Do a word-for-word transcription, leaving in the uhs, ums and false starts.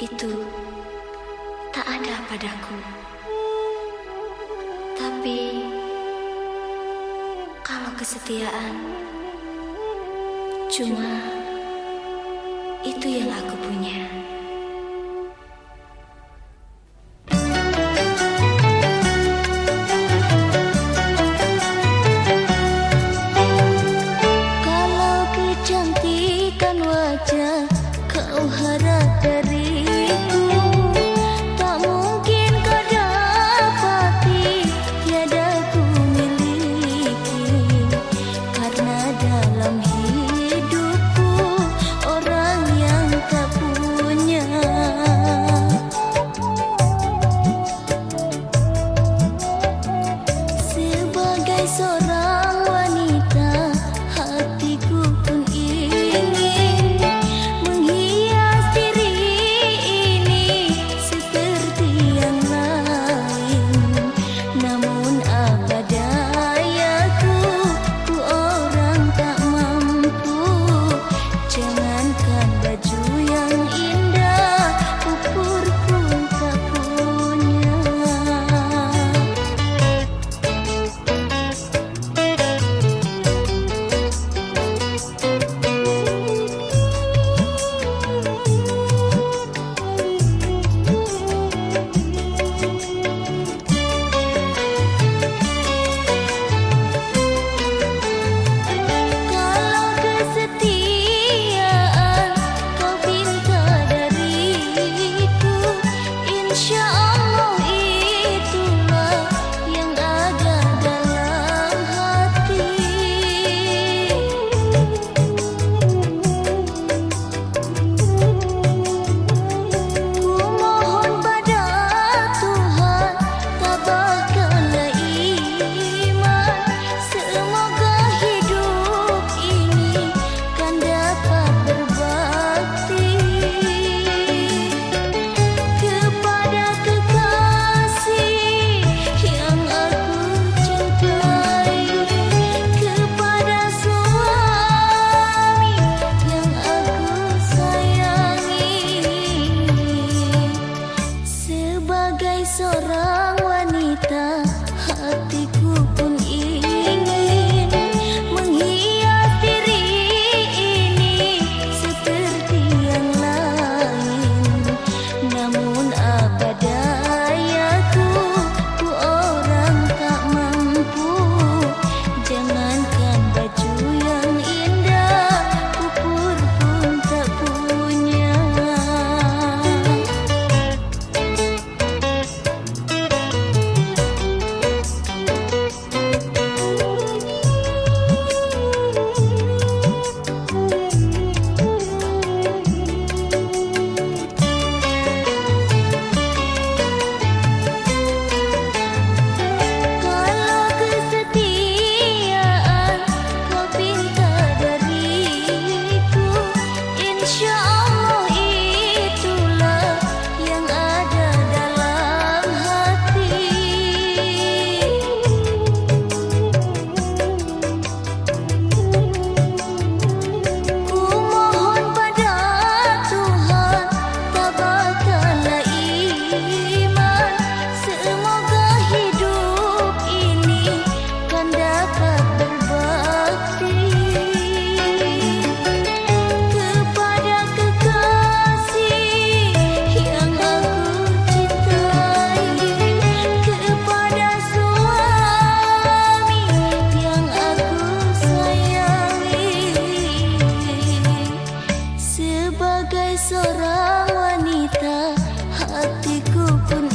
itu tak ada padaku. Tapi kalau kesetiaan cuma itu yang aku punya. Kalau kecantikan wajah kau harap dariku, tak mungkin kau dapati, tiada ku miliki. Karena dalam hidupku orang yang tak punya. Sebagai seorang wanita, hatiku pun ingin menghias diri ini seperti yang lain. Namun apa dayaku, ku orang tak mampu. Jangankan baju yang indah, ukur pun tak punya. Kalau kesetiaan kau pinta dariku, insya Allah itulah yang ada dalam hati. Ku mohon pada Tuhan, tabahkanlah iman. Semoga hidup ini kan dapat berbakti kepada kekasih yang aku cintai, kepada suami yang aku sayangi. Sebagai seorang wanita, hatiku pun ingin menghias diri ini seperti yang lain. Namun apa dayaku, ku orang tak mampu. Jangankan baju yang indah, ukur pun tak punya. Kalau kesetiaan kau pinta dariku, insya Allah itulah yang ada dalam hati. Ku mohon pada Tuhan, tabahkanlah iman. Semoga hidup ini kan dapat berbakti kepada kekasih yang aku cintai, kepada suami yang aku sayangi. Sebagai seorang wanita, hatiku pun